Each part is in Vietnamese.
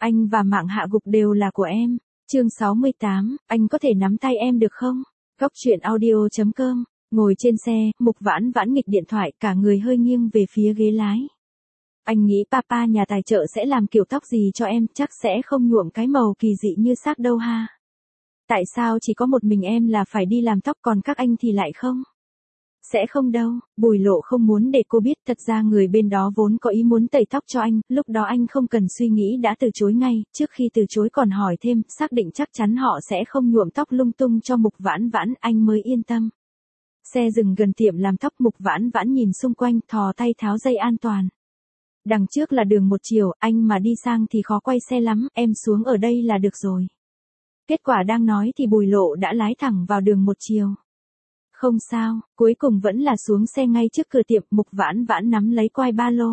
Anh và mạng hạ gục đều là của em. Chương 68, anh có thể nắm tay em được không? Góc truyện audio.com. Ngồi trên xe, Mục Vãn Vãn nghịch điện thoại, cả người hơi nghiêng về phía ghế lái. Anh nghĩ papa nhà tài trợ sẽ làm kiểu tóc gì cho em, chắc sẽ không nhuộm cái màu kỳ dị như xác đâu ha. Tại sao chỉ có một mình em là phải đi làm tóc còn các anh thì lại không? Sẽ không đâu, Bùi Lộ không muốn để cô biết, thật ra người bên đó vốn có ý muốn tẩy tóc cho anh, lúc đó anh không cần suy nghĩ đã từ chối ngay, trước khi từ chối còn hỏi thêm, xác định chắc chắn họ sẽ không nhuộm tóc lung tung cho Mục Vãn Vãn, anh mới yên tâm. Xe dừng gần tiệm làm tóc, Mục Vãn Vãn nhìn xung quanh, thò tay tháo dây an toàn. Đằng trước là đường một chiều, anh mà đi sang thì khó quay xe lắm, em xuống ở đây là được rồi. Kết quả đang nói thì Bùi Lộ đã lái thẳng vào đường một chiều. Không sao, cuối cùng vẫn là xuống xe ngay trước cửa tiệm, Mục Vãn Vãn nắm lấy quai ba lô.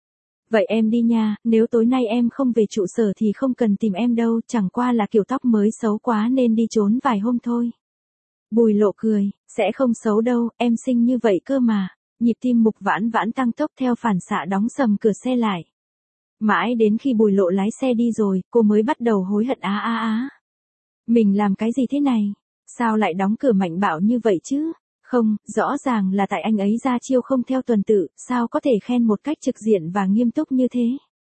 Vậy em đi nha, nếu tối nay em không về trụ sở thì không cần tìm em đâu, chẳng qua là kiểu tóc mới xấu quá nên đi trốn vài hôm thôi. Bùi Lộ cười, sẽ không xấu đâu, em xinh như vậy cơ mà. Nhịp tim Mục Vãn Vãn tăng tốc theo phản xạ đóng sầm cửa xe lại. Mãi đến khi Bùi Lộ lái xe đi rồi, cô mới bắt đầu hối hận á. Mình làm cái gì thế này? Sao lại đóng cửa mạnh bạo như vậy chứ? Không, rõ ràng là tại anh ấy ra chiêu không theo tuần tự, sao có thể khen một cách trực diện và nghiêm túc như thế?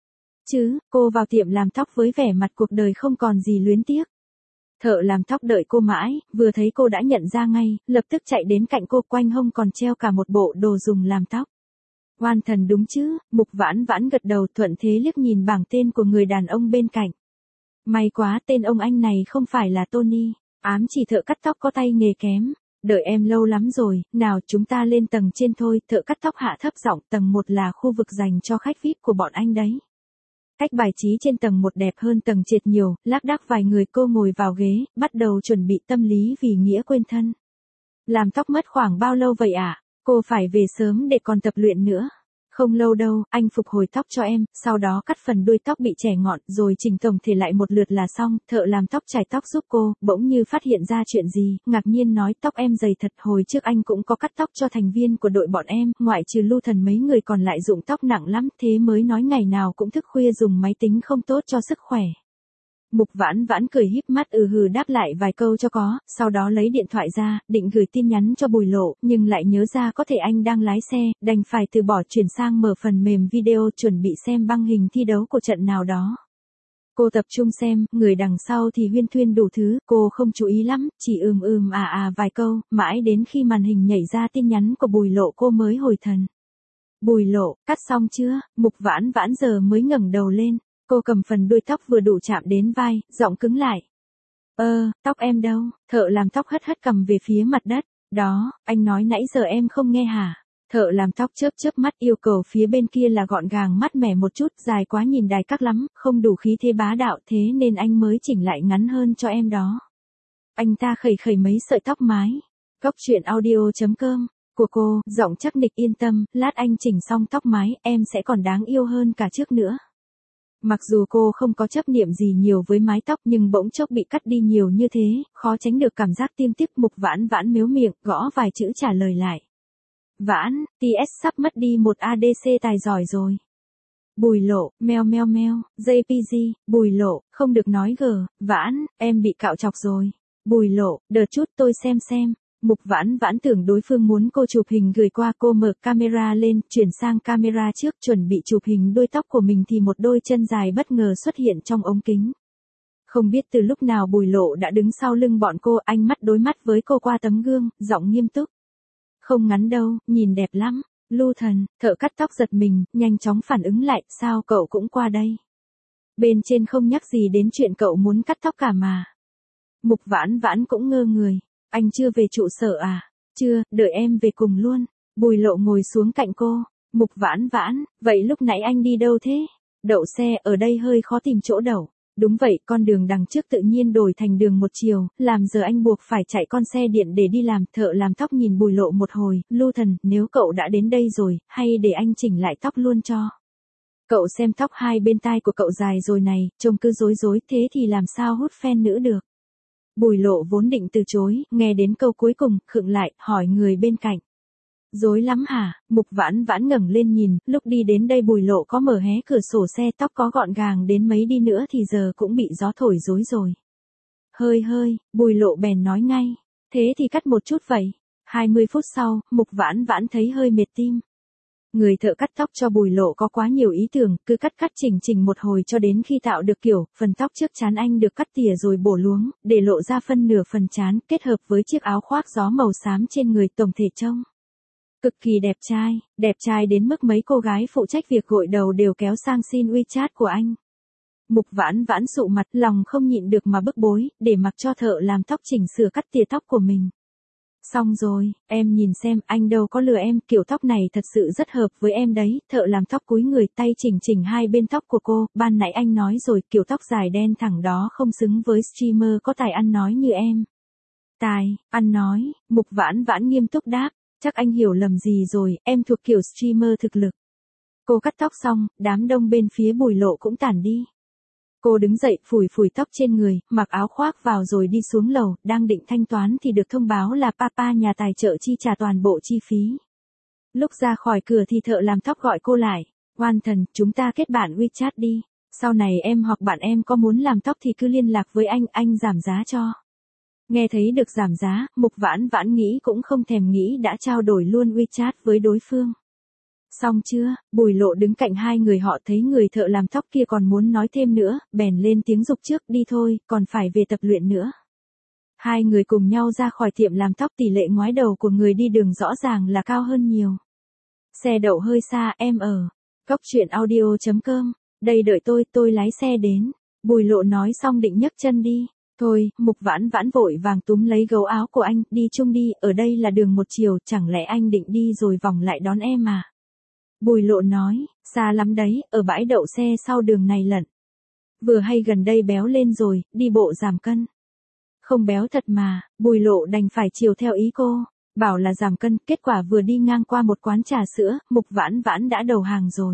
Chứ, cô vào tiệm làm tóc với vẻ mặt cuộc đời không còn gì luyến tiếc. Thợ làm tóc đợi cô mãi, vừa thấy cô đã nhận ra ngay, lập tức chạy đến cạnh cô, quanh hông còn treo cả một bộ đồ dùng làm tóc. Oan thần đúng chứ, Mục Vãn Vãn gật đầu thuận thế liếc nhìn bảng tên của người đàn ông bên cạnh. May quá tên ông anh này không phải là Tony, ám chỉ thợ cắt tóc có tay nghề kém. Đợi em lâu lắm rồi, nào chúng ta lên tầng trên thôi, thợ cắt tóc hạ thấp giọng, tầng 1 là khu vực dành cho khách VIP của bọn anh đấy. Cách bài trí trên tầng 1 đẹp hơn tầng trệt nhiều, lác đác vài người, cô ngồi vào ghế, bắt đầu chuẩn bị tâm lý vì nghĩa quên thân. Làm tóc mất khoảng bao lâu vậy ạ? Cô phải về sớm để còn tập luyện nữa. Không lâu đâu, anh phục hồi tóc cho em, sau đó cắt phần đuôi tóc bị chẻ ngọn, rồi chỉnh tổng thể lại một lượt là xong. Thợ làm tóc chải tóc giúp cô, bỗng như phát hiện ra chuyện gì, ngạc nhiên nói tóc em dày thật, hồi trước anh cũng có cắt tóc cho thành viên của đội bọn em, ngoại trừ Lưu Thần mấy người còn lại dụng tóc nặng lắm, thế mới nói ngày nào cũng thức khuya dùng máy tính không tốt cho sức khỏe. Mục Vãn Vãn cười híp mắt hừ đáp lại vài câu cho có, sau đó lấy điện thoại ra, định gửi tin nhắn cho Bùi Lộ, nhưng lại nhớ ra có thể anh đang lái xe, đành phải từ bỏ chuyển sang mở phần mềm video chuẩn bị xem băng hình thi đấu của trận nào đó. Cô tập trung xem, người đằng sau thì huyên thuyên đủ thứ, cô không chú ý lắm, chỉ vài câu, mãi đến khi màn hình nhảy ra tin nhắn của Bùi Lộ cô mới hồi thần. Bùi Lộ, cắt xong chưa? Mục Vãn Vãn giờ mới ngẩng đầu lên. Cô cầm phần đuôi tóc vừa đủ chạm đến vai, giọng cứng lại. Tóc em đâu? Thợ làm tóc hất cầm về phía mặt đất. Đó, anh nói nãy giờ em không nghe hả? Thợ làm tóc chớp mắt yêu cầu phía bên kia là gọn gàng mát mẻ một chút, dài quá nhìn đài các lắm, không đủ khí thế bá đạo, thế nên anh mới chỉnh lại ngắn hơn cho em đó. Anh ta khẩy mấy sợi tóc mái. Góc truyện audio.com của cô, giọng chắc nịch yên tâm, lát anh chỉnh xong tóc mái, em sẽ còn đáng yêu hơn cả trước nữa. Mặc dù cô không có chấp niệm gì nhiều với mái tóc nhưng bỗng chốc bị cắt đi nhiều như thế, khó tránh được cảm giác tiêm tiếc. Mục Vãn Vãn mếu miệng, gõ vài chữ trả lời lại. Vãn, TS sắp mất đi một ADC tài giỏi rồi. Bùi Lộ, meo, JPG, Bùi Lộ, không được nói gờ, Vãn, em bị cạo chọc rồi. Bùi Lộ, đợi chút tôi xem. Mục Vãn Vãn tưởng đối phương muốn cô chụp hình gửi qua, cô mở camera lên, chuyển sang camera trước, chuẩn bị chụp hình đuôi tóc của mình thì một đôi chân dài bất ngờ xuất hiện trong ống kính. Không biết từ lúc nào Bùi Lộ đã đứng sau lưng bọn cô, ánh mắt đối mắt với cô qua tấm gương, giọng nghiêm túc. Không ngắn đâu, nhìn đẹp lắm. Lưu Thần, thợ cắt tóc giật mình, nhanh chóng phản ứng lại, sao cậu cũng qua đây? Bên trên không nhắc gì đến chuyện cậu muốn cắt tóc cả mà. Mục Vãn Vãn cũng ngơ người. Anh chưa về trụ sở à? Chưa, đợi em về cùng luôn. Bùi Lộ ngồi xuống cạnh cô. Mục Vãn Vãn, vậy lúc nãy anh đi đâu thế? Đậu xe, ở đây hơi khó tìm chỗ đậu. Đúng vậy, con đường đằng trước tự nhiên đổi thành đường một chiều, làm giờ anh buộc phải chạy con xe điện để đi làm. Thợ làm tóc nhìn Bùi Lộ một hồi, Lưu Thần, nếu cậu đã đến đây rồi, hay để anh chỉnh lại tóc luôn cho. Cậu xem tóc hai bên tai của cậu dài rồi này, trông cứ rối thế thì làm sao hút fan nữ được. Bùi Lộ vốn định từ chối, nghe đến câu cuối cùng, khựng lại, hỏi người bên cạnh. Rối lắm hả? Mục Vãn Vãn ngẩng lên nhìn, lúc đi đến đây Bùi Lộ có mở hé cửa sổ xe, tóc có gọn gàng đến mấy đi nữa thì giờ cũng bị gió thổi rối rồi. Hơi hơi, Bùi Lộ bèn nói ngay, thế thì cắt một chút vậy. 20 phút sau, Mục Vãn Vãn thấy hơi mệt tim. Người thợ cắt tóc cho Bùi Lộ có quá nhiều ý tưởng, cứ cắt chỉnh một hồi cho đến khi tạo được kiểu, phần tóc trước trán anh được cắt tỉa rồi bổ luống, để lộ ra phân nửa phần trán, kết hợp với chiếc áo khoác gió màu xám trên người, tổng thể trông cực kỳ đẹp trai đến mức mấy cô gái phụ trách việc gội đầu đều kéo sang xin WeChat của anh. Mục Vãn Vãn sụ mặt, lòng không nhịn được mà bức bối, để mặc cho thợ làm tóc chỉnh sửa cắt tỉa tóc của mình. Xong rồi, em nhìn xem, anh đâu có lừa em, kiểu tóc này thật sự rất hợp với em đấy. Thợ làm tóc cúi người, tay chỉnh hai bên tóc của cô. Ban nãy anh nói rồi, kiểu tóc dài đen thẳng đó không xứng với streamer có tài ăn nói như em. Tài, ăn nói, Mục Vãn Vãn nghiêm túc đáp, chắc anh hiểu lầm gì rồi, em thuộc kiểu streamer thực lực. Cô cắt tóc xong, đám đông bên phía Bùi Lộ cũng tản đi. Cô đứng dậy, phủi tóc trên người, mặc áo khoác vào rồi đi xuống lầu, đang định thanh toán thì được thông báo là papa nhà tài trợ chi trả toàn bộ chi phí. Lúc ra khỏi cửa thì thợ làm tóc gọi cô lại, Oan Thần, chúng ta kết bạn WeChat đi. Sau này em hoặc bạn em có muốn làm tóc thì cứ liên lạc với anh giảm giá cho. Nghe thấy được giảm giá, Mục Vãn Vãn nghĩ cũng không thèm nghĩ đã trao đổi luôn WeChat với đối phương. Xong chưa? Bùi Lộ đứng cạnh hai người họ thấy người thợ làm tóc kia còn muốn nói thêm nữa, bèn lên tiếng giục trước, đi thôi, còn phải về tập luyện nữa. Hai người cùng nhau ra khỏi tiệm làm tóc, tỷ lệ ngoái đầu của người đi đường rõ ràng là cao hơn nhiều. Xe đậu hơi xa, em ở Cóc Truyện Audio.com, đây đợi tôi lái xe đến. Bùi Lộ nói xong định nhấc chân đi. Thôi, Mục Vãn Vãn vội vàng túm lấy gấu áo của anh, đi chung đi, ở đây là đường một chiều, chẳng lẽ anh định đi rồi vòng lại đón em à? Bùi Lộ nói, xa lắm đấy, ở bãi đậu xe sau đường này lận. Vừa hay gần đây béo lên rồi, đi bộ giảm cân. Không béo thật mà, Bùi Lộ đành phải chiều theo ý cô, bảo là giảm cân, kết quả vừa đi ngang qua một quán trà sữa, Mục Vãn Vãn đã đầu hàng rồi.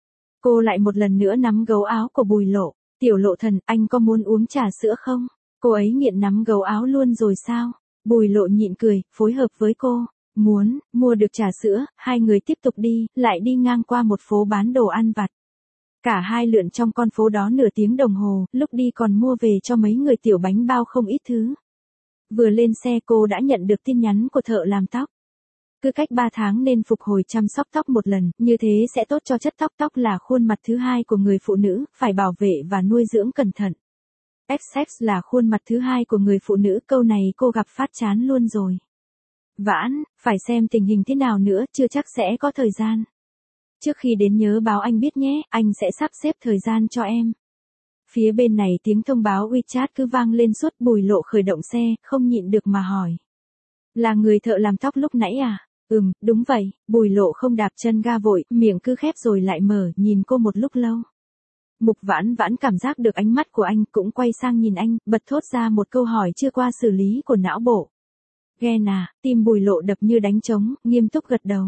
Cô lại một lần nữa nắm gấu áo của Bùi Lộ, tiểu Lộ thần, anh có muốn uống trà sữa không? Cô ấy nghiện nắm gấu áo luôn rồi sao? Bùi Lộ nhịn cười, phối hợp với cô. Muốn, mua được trà sữa, hai người tiếp tục đi, lại đi ngang qua một phố bán đồ ăn vặt. Cả hai lượn trong con phố đó nửa tiếng đồng hồ, lúc đi còn mua về cho mấy người tiểu bánh bao không ít thứ. Vừa lên xe cô đã nhận được tin nhắn của thợ làm tóc. Cứ cách 3 tháng nên phục hồi chăm sóc tóc một lần, như thế sẽ tốt cho chất tóc. Tóc là khuôn mặt thứ hai của người phụ nữ, phải bảo vệ và nuôi dưỡng cẩn thận. XX là khuôn mặt thứ hai của người phụ nữ, câu này cô gặp phát chán luôn rồi. Vãn, phải xem tình hình thế nào nữa, chưa chắc sẽ có thời gian. Trước khi đến nhớ báo anh biết nhé, anh sẽ sắp xếp thời gian cho em. Phía bên này tiếng thông báo WeChat cứ vang lên suốt. Bùi Lộ khởi động xe, không nhịn được mà hỏi. Là người thợ làm tóc lúc nãy à? Đúng vậy. Bùi Lộ không đạp chân ga vội, miệng cứ khép rồi lại mở, nhìn cô một lúc lâu. Mục Vãn Vãn cảm giác được ánh mắt của anh, cũng quay sang nhìn anh, bật thốt ra một câu hỏi chưa qua xử lý của não bộ. Ghen à? Tim Bùi Lộ đập như đánh trống, nghiêm túc gật đầu.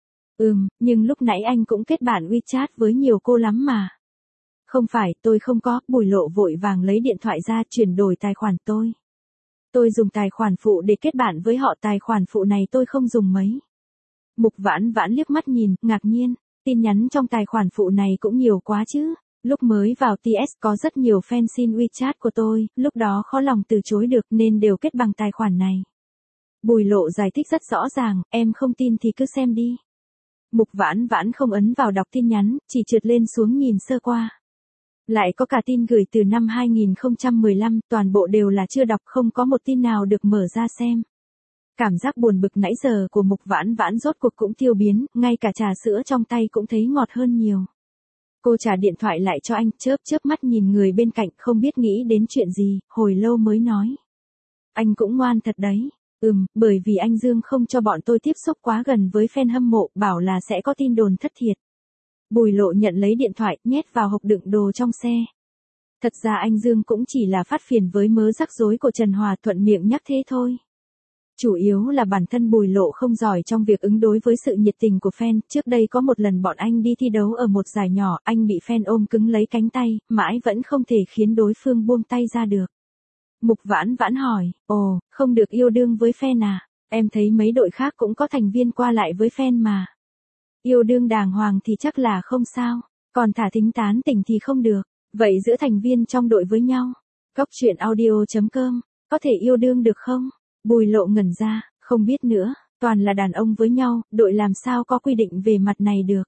Nhưng lúc nãy anh cũng kết bạn WeChat với nhiều cô lắm mà. Không phải, tôi không có. Bùi Lộ vội vàng lấy điện thoại ra chuyển đổi tài khoản tôi. Tôi dùng tài khoản phụ để kết bạn với họ, tài khoản phụ này tôi không dùng mấy. Mục Vãn Vãn liếc mắt nhìn, ngạc nhiên, tin nhắn trong tài khoản phụ này cũng nhiều quá chứ. Lúc mới vào TS có rất nhiều fan xin WeChat của tôi, lúc đó khó lòng từ chối được nên đều kết bằng tài khoản này. Bùi Lộ giải thích rất rõ ràng, em không tin thì cứ xem đi. Mục Vãn Vãn không ấn vào đọc tin nhắn, chỉ trượt lên xuống nhìn sơ qua. Lại có cả tin gửi từ năm 2015, toàn bộ đều là chưa đọc, không có một tin nào được mở ra xem. Cảm giác buồn bực nãy giờ của Mục Vãn Vãn rốt cuộc cũng tiêu biến, ngay cả trà sữa trong tay cũng thấy ngọt hơn nhiều. Cô trả điện thoại lại cho anh, chớp mắt nhìn người bên cạnh, không biết nghĩ đến chuyện gì, hồi lâu mới nói. Anh cũng ngoan thật đấy. Bởi vì anh Dương không cho bọn tôi tiếp xúc quá gần với fan hâm mộ, bảo là sẽ có tin đồn thất thiệt. Bùi Lộ nhận lấy điện thoại, nhét vào hộp đựng đồ trong xe. Thật ra anh Dương cũng chỉ là phát phiền với mớ rắc rối của Trần Hòa, thuận miệng nhắc thế thôi. Chủ yếu là bản thân Bùi Lộ không giỏi trong việc ứng đối với sự nhiệt tình của fan. Trước đây có một lần bọn anh đi thi đấu ở một giải nhỏ, anh bị fan ôm cứng lấy cánh tay, mãi vẫn không thể khiến đối phương buông tay ra được. Mục Vãn Vãn hỏi, không được yêu đương với fan à? Em thấy mấy đội khác cũng có thành viên qua lại với fan mà. Yêu đương đàng hoàng thì chắc là không sao, còn thả thính tán tỉnh thì không được. Vậy giữa thành viên trong đội với nhau, Cóc truyện audio.com, có thể yêu đương được không? Bùi Lộ ngẩn ra, không biết nữa, toàn là đàn ông với nhau, đội làm sao có quy định về mặt này được.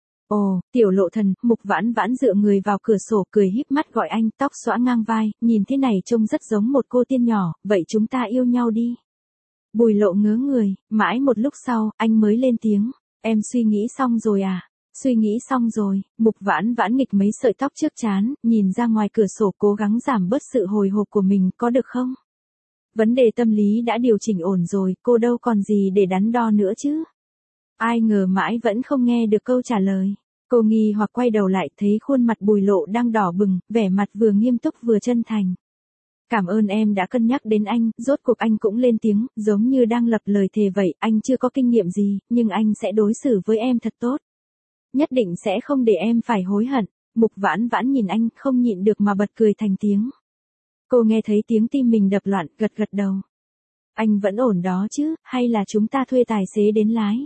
Ồ, Tiểu Lộ thần, Mục Vãn Vãn dựa người vào cửa sổ cười híp mắt gọi anh, tóc xõa ngang vai, nhìn thế này trông rất giống một cô tiên nhỏ, vậy chúng ta yêu nhau đi. Bùi Lộ ngớ người, mãi một lúc sau, anh mới lên tiếng, em suy nghĩ xong rồi à? Suy nghĩ xong rồi, Mục Vãn Vãn nghịch mấy sợi tóc trước trán, nhìn ra ngoài cửa sổ cố gắng giảm bớt sự hồi hộp của mình, có được không? Vấn đề tâm lý đã điều chỉnh ổn rồi, cô đâu còn gì để đắn đo nữa chứ? Ai ngờ mãi vẫn không nghe được câu trả lời. Cô nghi hoặc quay đầu lại thấy khuôn mặt Bùi Lộ đang đỏ bừng, vẻ mặt vừa nghiêm túc vừa chân thành. Cảm ơn em đã cân nhắc đến anh, rốt cuộc anh cũng lên tiếng, giống như đang lập lời thề vậy, anh chưa có kinh nghiệm gì, nhưng anh sẽ đối xử với em thật tốt. Nhất định sẽ không để em phải hối hận. Mục Vãn Vãn nhìn anh, không nhịn được mà bật cười thành tiếng. Cô nghe thấy tiếng tim mình đập loạn, gật gật đầu. Anh vẫn ổn đó chứ, hay là chúng ta thuê tài xế đến lái?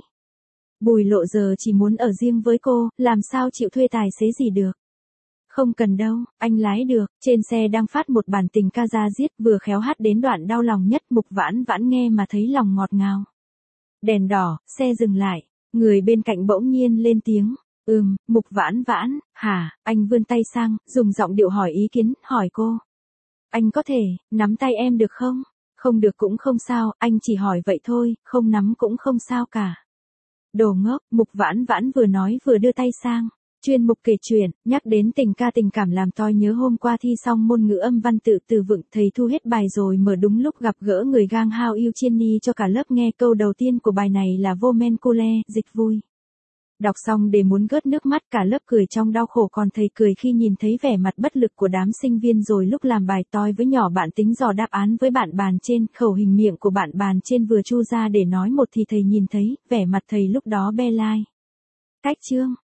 Bùi Lộ giờ chỉ muốn ở riêng với cô, làm sao chịu thuê tài xế gì được. Không cần đâu, anh lái được, trên xe đang phát một bản tình ca da diết vừa khéo hát đến đoạn đau lòng nhất. Mục Vãn Vãn nghe mà thấy lòng ngọt ngào. Đèn đỏ, xe dừng lại, người bên cạnh bỗng nhiên lên tiếng. Mục Vãn Vãn, hả? Anh vươn tay sang, dùng giọng điệu hỏi ý kiến, hỏi cô. Anh có thể, nắm tay em được không? Không được cũng không sao, anh chỉ hỏi vậy thôi, không nắm cũng không sao cả. Đồ ngốc, Mục Vãn Vãn vừa nói vừa đưa tay sang. Chuyên mục kể chuyện, nhắc đến tình ca tình cảm làm tôi nhớ hôm qua thi xong môn ngữ âm văn tự từ vựng, thầy thu hết bài rồi mở đúng lúc gặp gỡ người gang How You Jenny cho cả lớp nghe. Câu đầu tiên của bài này là vô men cô le, dịch vui. Đọc xong để muốn gớt nước mắt, cả lớp cười trong đau khổ, còn thầy cười khi nhìn thấy vẻ mặt bất lực của đám sinh viên. Rồi lúc làm bài tôi với nhỏ bạn tính dò đáp án với bạn bàn trên, khẩu hình miệng của bạn bàn trên vừa chu ra để nói một thì thầy nhìn thấy, vẻ mặt thầy lúc đó be lai. Cách chương